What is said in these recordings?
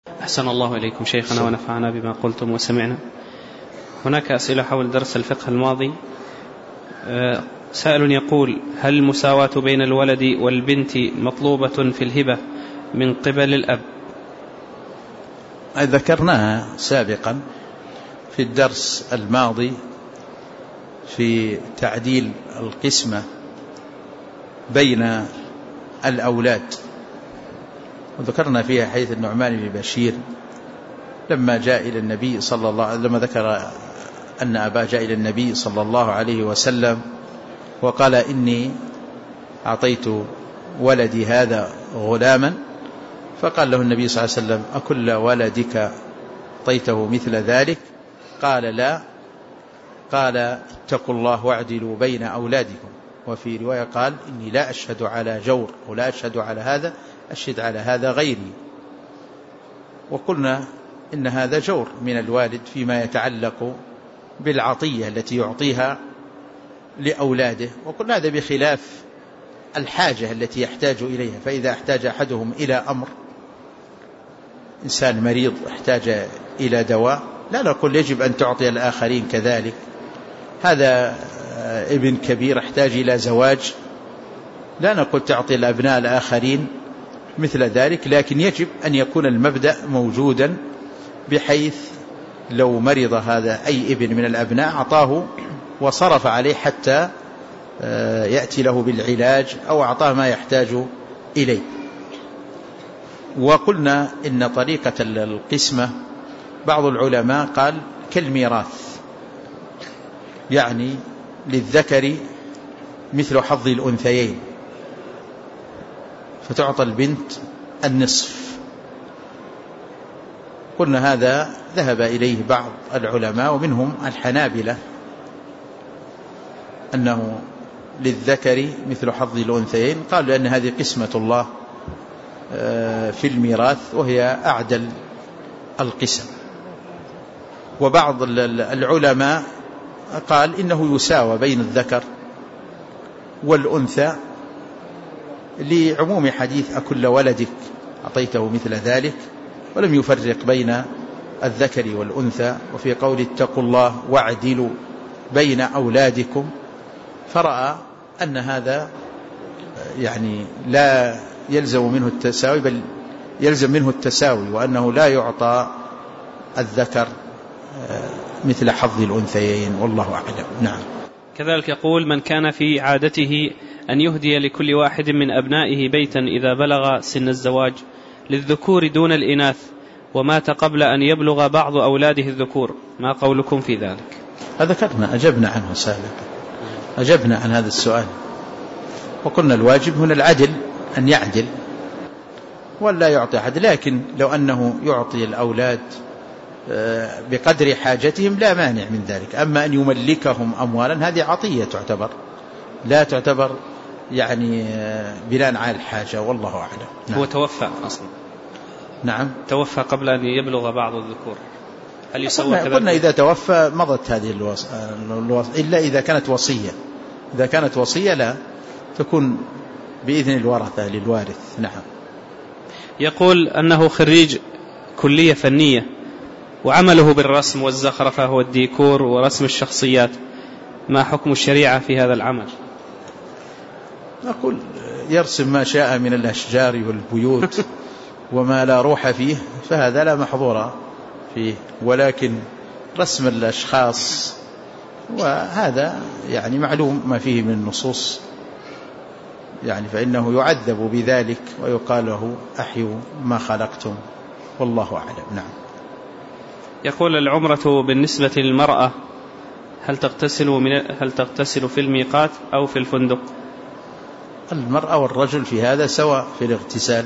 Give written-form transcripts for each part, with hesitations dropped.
أحسن الله إليكم شيخنا ونفعنا بما قلتم وسمعنا. هناك أسئلة حول درس الفقه الماضي. سائل يقول: هل المساواة بين الولد والبنت مطلوبة في الهبة من قبل الأب؟ ذكرناها سابقا في الدرس الماضي في تعديل القسمة بين الأولاد، وذكرنا فيها حديث النعمان بن بشير لما جاء إلى النبي صلى الله عليه وسلم، لما ذكر أن أباه جاء إلى النبي صلى الله عليه وسلم وقال: إني أعطيت ولدي هذا غلاما، فقال له النبي صلى الله عليه وسلم: أكل ولدك أعطيته مثل ذلك؟ قال: لا. قال: اتقوا الله واعدلوا بين أولادكم. وفي رواية قال: إني لا أشهد على جور ولا أشهد على هذا، أشهد على هذا غيري. وقلنا إن هذا جور من الوالد فيما يتعلق بالعطية التي يعطيها لأولاده، وقلنا هذا بخلاف الحاجة التي يحتاج إليها. فإذا احتاج أحدهم إلى أمر، إنسان مريض احتاج إلى دواء، لا نقول يجب أن تعطي الآخرين كذلك. هذا ابن كبير احتاج إلى زواج، لا نقول تعطي الأبناء الآخرين مثل ذلك، لكن يجب أن يكون المبدأ موجودا، بحيث لو مرض هذا أي ابن من الأبناء أعطاه وصرف عليه حتى يأتي له بالعلاج، أو أعطاه ما يحتاج إليه. وقلنا إن طريقة القسمة بعض العلماء قال كالميراث، يعني للذكر مثل حظ الأنثيين، فتعطى البنت النصف. قلنا هذا ذهب إليه بعض العلماء ومنهم الحنابلة، أنه للذكر مثل حظ الأنثيين، قالوا لأن هذه قسمة الله في الميراث وهي أعدل القسم. وبعض العلماء قال إنه يساوى بين الذكر والأنثى لعموم حديث أكل ولدك أعطيته مثل ذلك، ولم يفرق بين الذكر والأنثى. وفي قول اتقوا الله واعدلوا بين أولادكم، فرأى أن هذا يعني لا يلزم منه التساوي، بل يلزم منه التساوي، وأنه لا يعطى الذكر مثل حظ الأنثيين، والله أعلم. نعم. كذلك يقول: من كان في عادته أن يهدي لكل واحد من أبنائه بيتا إذا بلغ سن الزواج للذكور دون الإناث، ومات قبل أن يبلغ بعض أولاده الذكور، ما قولكم في ذلك؟ ذكرنا أجبنا عنه سابقا، أجبنا عن هذا السؤال، وقلنا الواجب هنا العدل، أن يعدل ولا يعطي أحد. لكن لو أنه يعطي الأولاد بقدر حاجتهم لا مانع من ذلك. أما أن يملكهم أموالا هذه عطية تعتبر، لا تعتبر يعني بناء على الحاجة، والله أعلم. نعم. هو توفى أصلا. نعم، توفى قبل أن يبلغ بعض الذكور، هل يسوى كذلك؟ قلنا إذا توفى مضت هذه إلا إذا كانت وصية. إذا كانت وصية لا تكون بإذن الورثة للوارث. نعم. يقول أنه خريج كلية فنية وعمله بالرسم والزخرفة والديكور ورسم الشخصيات، ما حكم الشريعة في هذا العمل؟ نقول يرسم ما شاء من الأشجار والبيوت وما لا روح فيه فهذا لا محظور فيه، ولكن رسم الأشخاص وهذا يعني معلوم ما فيه من النصوص، يعني فإنه يعذب بذلك ويقال له أحيوا ما خلقتم، والله أعلم. نعم. يقول: العمرة بالنسبة للمرأة هل تغتسل في الميقات أو في الفندق؟ المرأة والرجل في هذا سواء في الاغتسال،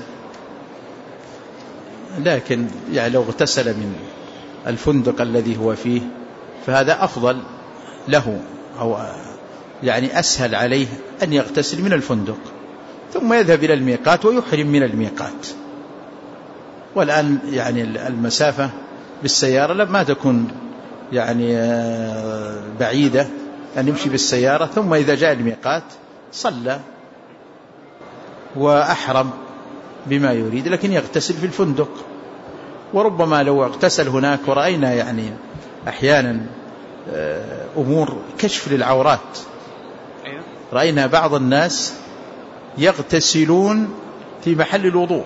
لكن يعني لو اغتسل من الفندق الذي هو فيه فهذا أفضل له، أو يعني أسهل عليه أن يغتسل من الفندق ثم يذهب إلى الميقات ويحرم من الميقات. والآن يعني المسافة بالسيارة لما تكون يعني بعيدة أن يمشي بالسيارة، ثم إذا جاء الميقات صلى وأحرم بما يريد، لكن يغتسل في الفندق وربما لو اغتسل هناك، ورأينا يعني أحيانا أمور كشف للعورات، رأينا بعض الناس يغتسلون في محل الوضوء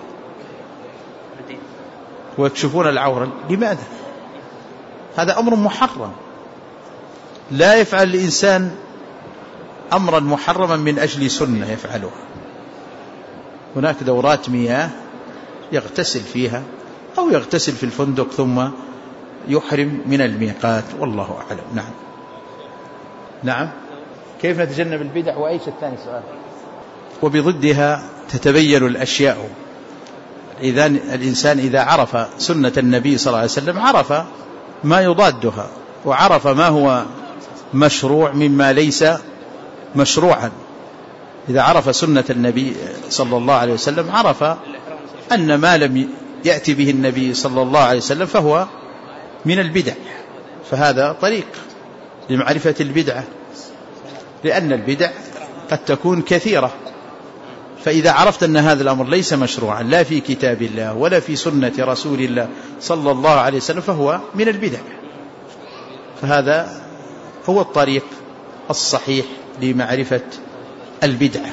ويكشفون العورة. لماذا؟ هذا أمر محرم. لا يفعل الإنسان أمرا محرما من أجل سنة يفعلها. هناك دورات مياه يغتسل فيها، أو يغتسل في الفندق ثم يحرم من الميقات، والله أعلم. نعم. نعم. كيف نتجنب البدع؟ وأيش الثاني سؤال؟ وبضدها تتبين الأشياء. إذا الإنسان إذا عرف سنة النبي صلى الله عليه وسلم عرف ما يضادها، وعرف ما هو مشروع مما ليس مشروعا. إذا عرف سنة النبي صلى الله عليه وسلم عرف أن ما لم يأتي به النبي صلى الله عليه وسلم فهو من البدع. فهذا طريق لمعرفة البدعة، لأن البدع قد تكون كثيرة. فإذا عرفت أن هذا الأمر ليس مشروعا لا في كتاب الله ولا في سنة رسول الله صلى الله عليه وسلم فهو من البدع. فهذا هو الطريق الصحيح لمعرفة البدعة.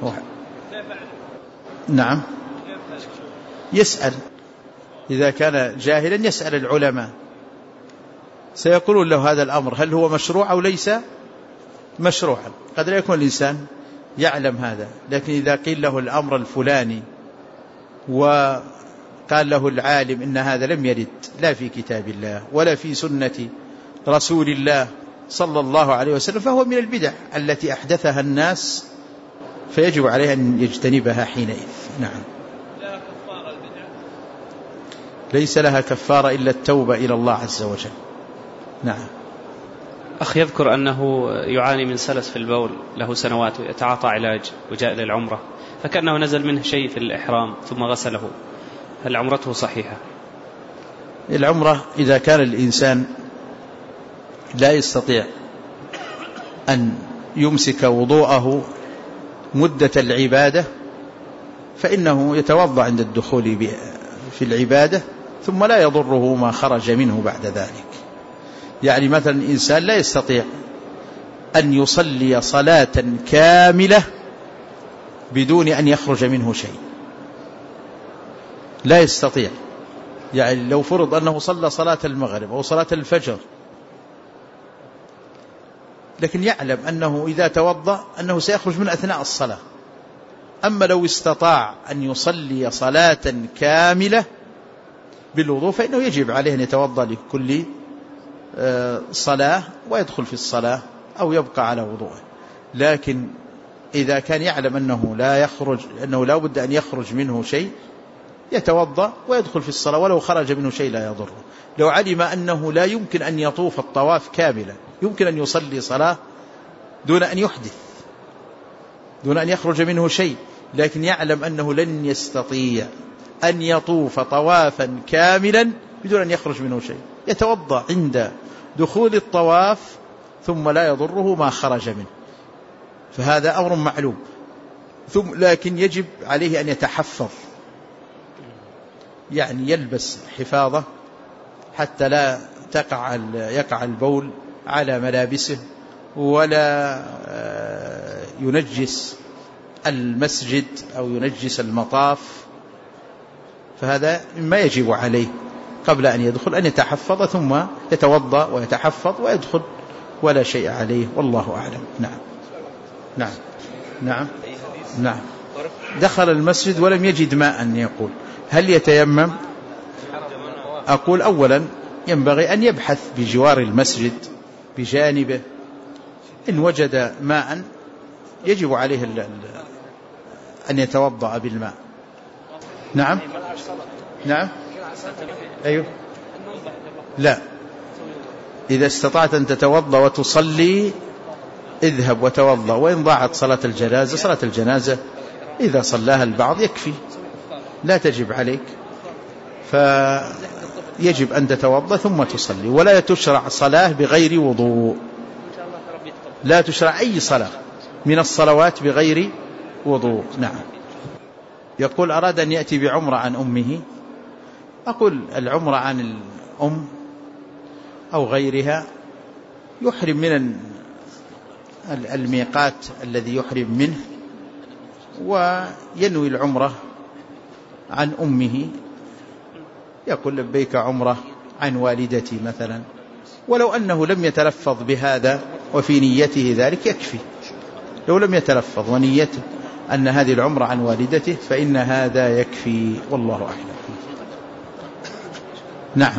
نعم. يسأل، إذا كان جاهلا يسأل العلماء، سيقولون له هذا الأمر هل هو مشروع أو ليس مشروعا. قد لا يكون الإنسان يعلم هذا، لكن إذا قيل له الأمر الفلاني وقال له العالم إن هذا لم يرد لا في كتاب الله ولا في سنة رسول الله صلى الله عليه وسلم فهو من البدع التي أحدثها الناس، فيجب عليه أن يجتنبها حينئذ. نعم. ليس لها كفارة إلا التوبة إلى الله عز وجل. نعم. أخ يذكر أنه يعاني من سلس في البول له سنوات ويتعاطى علاج، وجاء إلى العمرة فكأنه نزل منه شيء في الإحرام ثم غسله، هل عمرته صحيحة؟ العمرة إذا كان الإنسان لا يستطيع أن يمسك وضوءه مدة العبادة فإنه يتوضأ عند الدخول في العبادة ثم لا يضره ما خرج منه بعد ذلك. يعني مثلا إنسان لا يستطيع أن يصلي صلاة كاملة بدون أن يخرج منه شيء، لا يستطيع. يعني لو فرض أنه صلى صلاة المغرب أو صلاة الفجر، لكن يعلم أنه إذا توضأ أنه سيخرج من أثناء الصلاة. أما لو استطاع أن يصلي صلاة كاملة بالوضوء فإنه يجب عليه أن يتوضأ لكل صلاة ويدخل في الصلاة أو يبقى على وضوءه. لكن إذا كان يعلم أنه لا بد أن يخرج منه شيء يتوضأ ويدخل في الصلاة، ولو خرج منه شيء لا يضره. لو علم أنه لا يمكن أن يطوف الطواف كاملا، يمكن أن يصلي صلاة دون أن يحدث، دون أن يخرج منه شيء، لكن يعلم أنه لن يستطيع أن يطوف طوافا كاملا بدون أن يخرج منه شيء، يتوضأ عند دخول الطواف ثم لا يضره ما خرج منه. فهذا أمر معلوم. لكن يجب عليه أن يتحفظ، يعني يلبس حفاظة حتى لا يقع البول على ملابسه، ولا ينجس المسجد أو ينجس المطاف. فهذا مما يجب عليه قبل أن يدخل أن يتحفظ ثم يتوضأ ويتحفظ ويدخل ولا شيء عليه، والله أعلم. نعم. نعم. نعم. نعم. دخل المسجد ولم يجد ماء، يقول هل يتيمم؟ أقول أولا ينبغي أن يبحث بجوار المسجد بجانبه، إن وجد ماء يجب عليه أن يتوضأ بالماء. نعم. نعم. أيوه. لا، إذا استطعت أن تتوضأ وتصلي اذهب وتوضأ، وإن ضاعت صلاة الجنازة إذا صلاها البعض يكفي، لا تجب عليك، فيجب أن تتوضأ ثم تصلي. ولا تشرع صلاة بغير وضوء، لا تشرع أي صلاة من الصلوات بغير وضوء. نعم. يقول أراد أن يأتي بعمرة عن أمه أقول العمرة عن الأم أو غيرها يحرم من الميقات الذي يحرم منه، وينوي العمرة عن أمه، يقول لبيك عمرة عن والدتي مثلا، ولو أنه لم يتلفظ بهذا وفي نيته ذلك يكفي. لو لم يتلفظ ونيته أن هذه العمرة عن والدته فإن هذا يكفي، والله أعلم. نعم،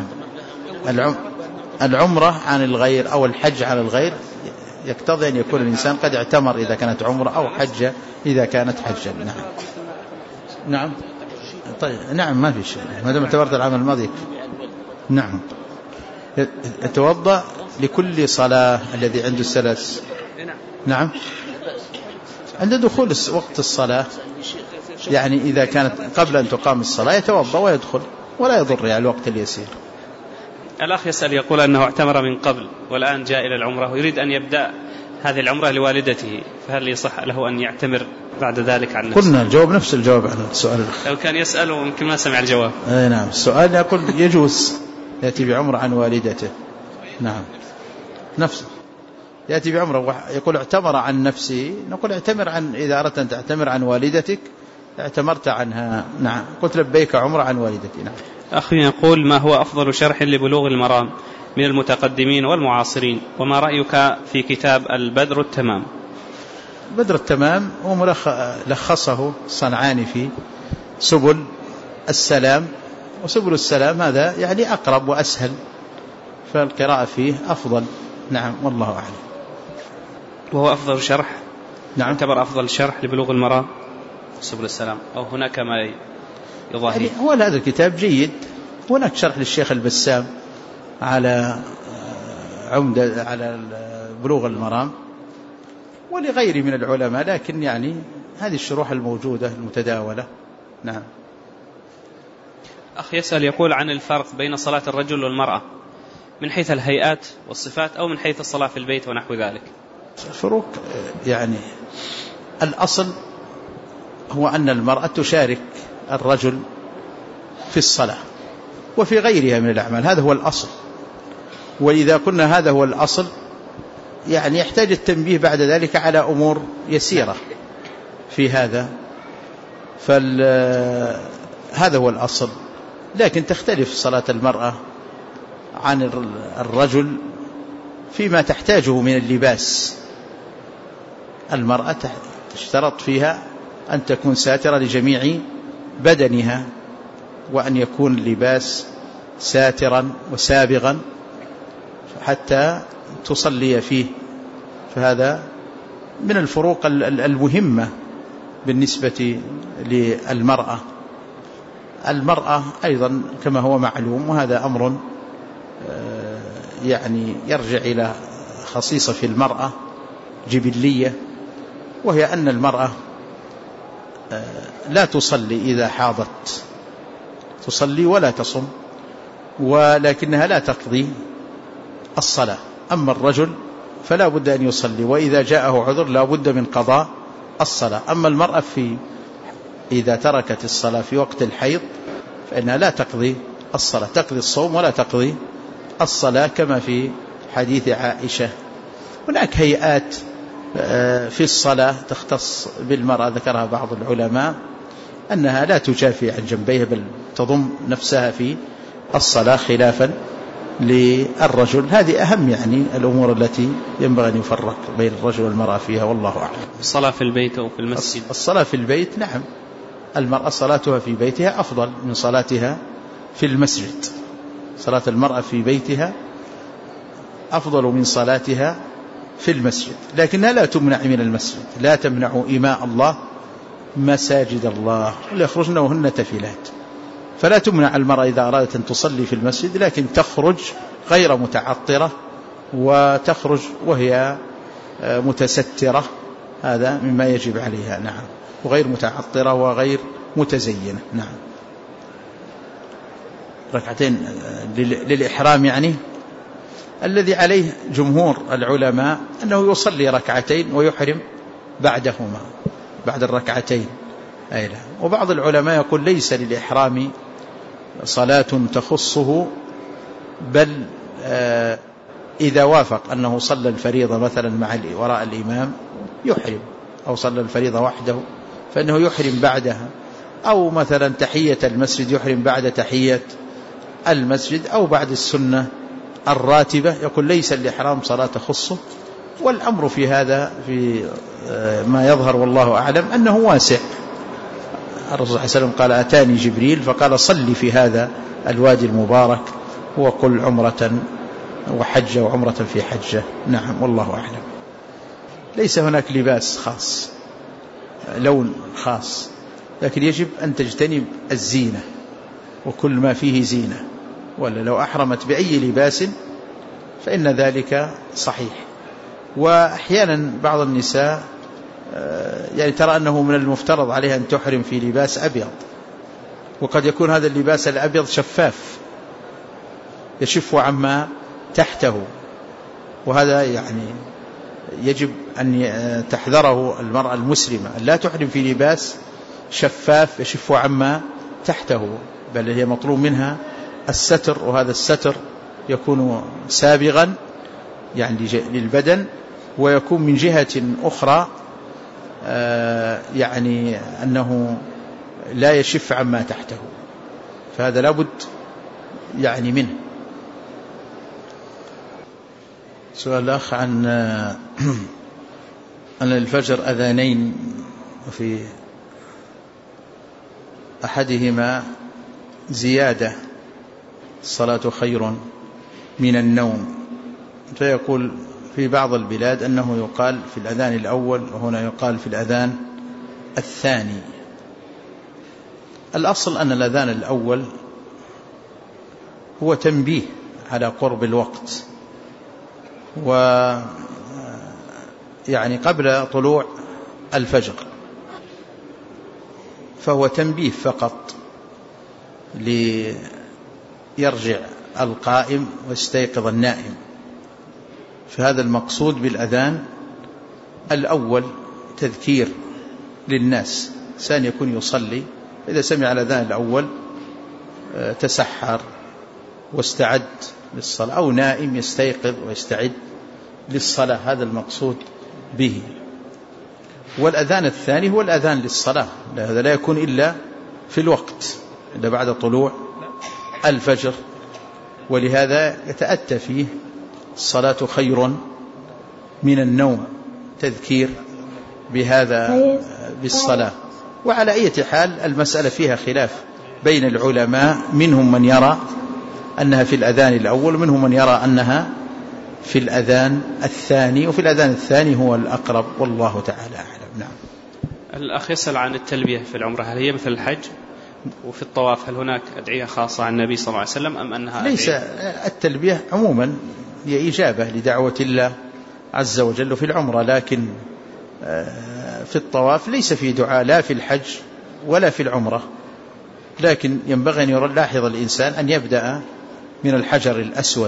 العمرة عن الغير أو الحج على الغير يقتضي أن يكون الإنسان قد اعتمر إذا كانت عمرة، أو حج إذا كانت حجا. نعم. نعم. طيب نعم، ما في شيء ما دام اعتبرت العمل الماضي. نعم. يتوضأ لكل صلاة الذي عنده السلس. نعم، عند دخول وقت الصلاة، يعني إذا كانت قبل أن تقام الصلاة يتوضأ ويدخل ولا يضر يعني الوقت اليسير. الأخ يسأل يقول أنه اعتمر من قبل والآن جاء إلى العمرة ويريد أن يبدأ هذه العمرة لوالدته، فهل يصح له أن يعتمر بعد ذلك عن نفسه؟ قلنا الجواب نفس الجواب عن السؤال. لو كان يسأل ويمكن ما سمع الجواب. نعم، السؤال يقول يجوز يأتي بعمرة عن والدته. نعم، نفسه يأتي بعمرة يقول اعتمر عن نفسه، نقول اعتمر عن، إذا أردت أن تعتمر عن والدتك اعتمرت عنها. نعم، قلت لبيك عمرة عن والدتي. نعم. أخي يقول ما هو أفضل شرح لبلوغ المرام من المتقدمين والمعاصرين، وما رأيك في كتاب البدر التمام؟ بدر التمام هو لخصه صنعاني في سبل السلام، وسبل السلام هذا يعني أقرب وأسهل، فالقراءة فيه أفضل. نعم، والله أعلم. وهو أفضل شرح؟ نعم، يعتبر أفضل شرح لبلوغ المرام سبل السلام، أو هناك ما يضاهي؟ يعني هو هذا الكتاب جيد. هناك شرح للشيخ البسام على عمدة على بلوغ المرام ولغيره من العلماء، لكن يعني هذه الشروح الموجودة المتداولة. نعم. أخ يسأل يقول عن الفرق بين صلاة الرجل والمرأة من حيث الهيئات والصفات، أو من حيث الصلاة في البيت ونحو ذلك. الفروق يعني الأصل هو أن المرأة تشارك الرجل في الصلاة وفي غيرها من الأعمال، هذا هو الأصل. وإذا كنا هذا هو الأصل يعني يحتاج التنبيه بعد ذلك على أمور يسيرة في هذا، هذا هو الأصل. لكن تختلف صلاة المرأة عن الرجل فيما تحتاجه من اللباس. المرأة تشترط فيها أن تكون ساترة لجميع بدنها، وأن يكون اللباس ساترا وسابغا حتى تصلي فيه. فهذا من الفروق المهمة بالنسبة للمرأة. المرأة أيضا كما هو معلوم، وهذا أمر يعني يرجع إلى خصيصة في المرأة جبلية، وهي أن المرأة لا تصلي إذا حاضت، تصلي ولا تصم، ولكنها لا تقضي الصلاة. أما الرجل فلا بد أن يصلي، وإذا جاءه عذر لا بد من قضاء الصلاة. أما المرأة إذا تركت الصلاة في وقت الحيض فإنها لا تقضي الصلاة، تقضي الصوم ولا تقضي الصلاة، كما في حديث عائشة. هناك هيئات في الصلاة تختص بالمرأة ذكرها بعض العلماء، أنها لا تجافي عن جنبيها بل تضم نفسها في الصلاة خلافا للرجل. هذه أهم يعني الأمور التي ينبغي أن يفرق بين الرجل والمرأة فيها، والله أعلم. الصلاة في البيت أو في المسجد؟ الصلاة في البيت نعم، المرأة صلاتها في بيتها أفضل من صلاتها في المسجد. صلاة المرأة في بيتها أفضل من صلاتها في المسجد، لكنها لا تمنع من المسجد. لا تمنع إماء الله مساجد الله ولا يخرجن وهن تفلات. فلا تمنع المرأة إذا أرادت أن تصلي في المسجد، لكن تخرج غير متعطرة، وتخرج وهي متسترة، هذا مما يجب عليها. نعم، وغير متعطرة وغير متزينة. نعم. ركعتين للإحرام يعني الذي عليه جمهور العلماء أنه يصلي ركعتين ويحرم بعدهما، بعد الركعتين. وبعض العلماء يقول ليس للإحرام صلاة تخصه، بل إذا وافق أنه صلى الفريضة مثلا وراء الإمام يحرم، أو صلى الفريضة وحده فإنه يحرم بعدها، أو مثلا تحية المسجد يحرم بعد تحية المسجد، أو بعد السنة الراتبة، يقول ليس الإحرام صلاة تخصه. والأمر في هذا في ما يظهر والله أعلم أنه واسع. الرسول صلى الله عليه وسلم قال أتاني جبريل فقال صلي في هذا الوادي المبارك وقل عمرة وحجة وعمرة في حجة. نعم والله أعلم. ليس هناك لباس خاص، لون خاص، لكن يجب أن تجتنب الزينة وكل ما فيه زينة، ولا لو أحرمت بأي لباس فإن ذلك صحيح. وأحيانا بعض النساء يعني ترى أنه من المفترض عليها أن تحرم في لباس أبيض، وقد يكون هذا اللباس الأبيض شفاف يشف عما تحته، وهذا يعني يجب أن تحذره المرأة المسلمة أن لا تحرم في لباس شفاف يشف عما تحته، بل هي مطلوب منها الستر، وهذا الستر يكون سابغا يعني للبدن، ويكون من جهة أخرى يعني أنه لا يشف عما تحته، فهذا لابد يعني منه. سؤال الأخ عن أن الفجر أذانين وفي أحدهما زيادة الصلاة خير من النوم، فيقول في بعض البلاد أنه يقال في الأذان الأول وهنا يقال في الأذان الثاني. الأصل أن الأذان الأول هو تنبيه على قرب الوقت، ويعني قبل طلوع الفجر، فهو تنبيه فقط ليرجع القائم ويستيقظ النائم. فهذا المقصود بالأذان الأول تذكير للناس، إنسان يكون يصلي إذا سمع الأذان الأول تسحر واستعد للصلاة، أو نائم يستيقظ ويستعد للصلاة، هذا المقصود به. والأذان الثاني هو الأذان للصلاة، هذا لا يكون إلا في الوقت إلا بعد طلوع الفجر، ولهذا يتأتى فيه الصلاة خير من النوم، تذكير بهذا بالصلاة. وعلى أي حال المسألة فيها خلاف بين العلماء، منهم من يرى أنها في الأذان الأول، ومنهم من يرى أنها في الأذان الثاني، وفي الأذان الثاني هو الأقرب والله تعالى أعلم. نعم. الأخ يسأل عن التلبية في العمرة، هل هي مثل الحج؟ وفي الطواف هل هناك أدعية خاصة عن النبي صلى الله عليه وسلم أم أنها ليس التلبية عموما هي إجابة لدعوة الله عز وجل في العمرة، لكن في الطواف ليس في دعاء لا في الحج ولا في العمرة، لكن ينبغي أن يلاحظ الإنسان أن يبدأ من الحجر الأسود،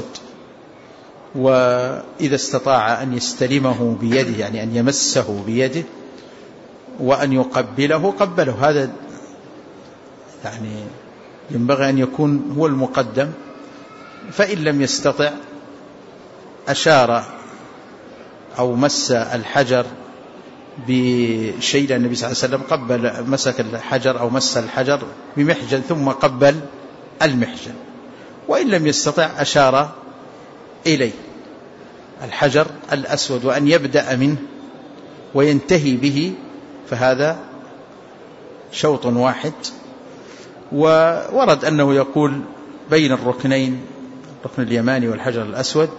وإذا استطاع أن يستلمه بيده يعني أن يمسه بيده وأن يقبله قبله، هذا يعني ينبغي أن يكون هو المقدم. فإن لم يستطع أشار أو مس الحجر بشيء، النبي صلى الله عليه وسلم قبل مسك الحجر أو مس الحجر بمحجن ثم قبل المحجن. وإن لم يستطع أشار إليه الحجر الأسود وأن يبدأ منه وينتهي به، فهذا شوط واحد. وورد أنه يقول بين الركنين، الركن اليماني والحجر الأسود،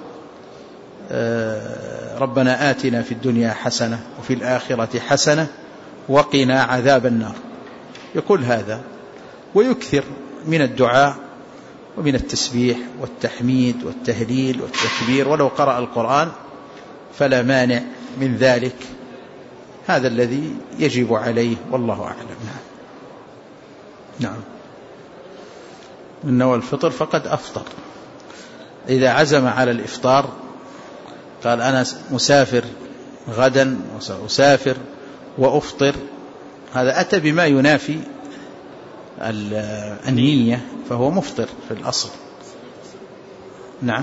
ربنا آتنا في الدنيا حسنة وفي الآخرة حسنة وقنا عذاب النار، يقول هذا، ويكثر من الدعاء ومن التسبيح والتحميد والتهليل والتكبير، ولو قرأ القرآن فلا مانع من ذلك. هذا الذي يجب عليه والله أعلم. نعم. من نوى الفطر فقد أفطر. إذا عزم على الإفطار قال أنا مسافر غدا وسأسافر وأفطر، هذا أتى بما ينافي النية فهو مفطر في الأصل. نعم،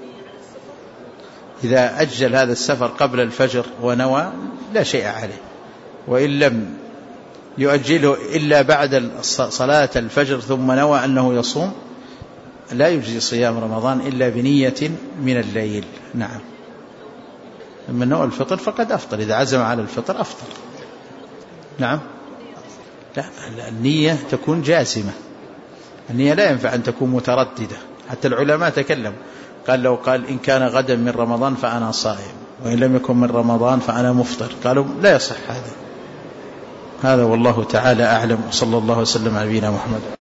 إذا أجل هذا السفر قبل الفجر ونوى لا شيء عليه، وإن لم يؤجله إلا بعد صلاة الفجر ثم نوى أنه يصوم لا يجزي صيام رمضان إلا بنية من الليل. نعم، لما نوى الفطر فقد أفطر، إذا عزم على الفطر أفطر. نعم، لا، النية تكون جازمة، النية لا ينفع أن تكون مترددة. حتى العلماء تكلموا، قال لو قال إن كان غدا من رمضان فأنا صائم، وإن لم يكن من رمضان فأنا مفطر، قالوا لا يصح هذا والله تعالى أعلم. صلى الله وسلم على نبينا محمد.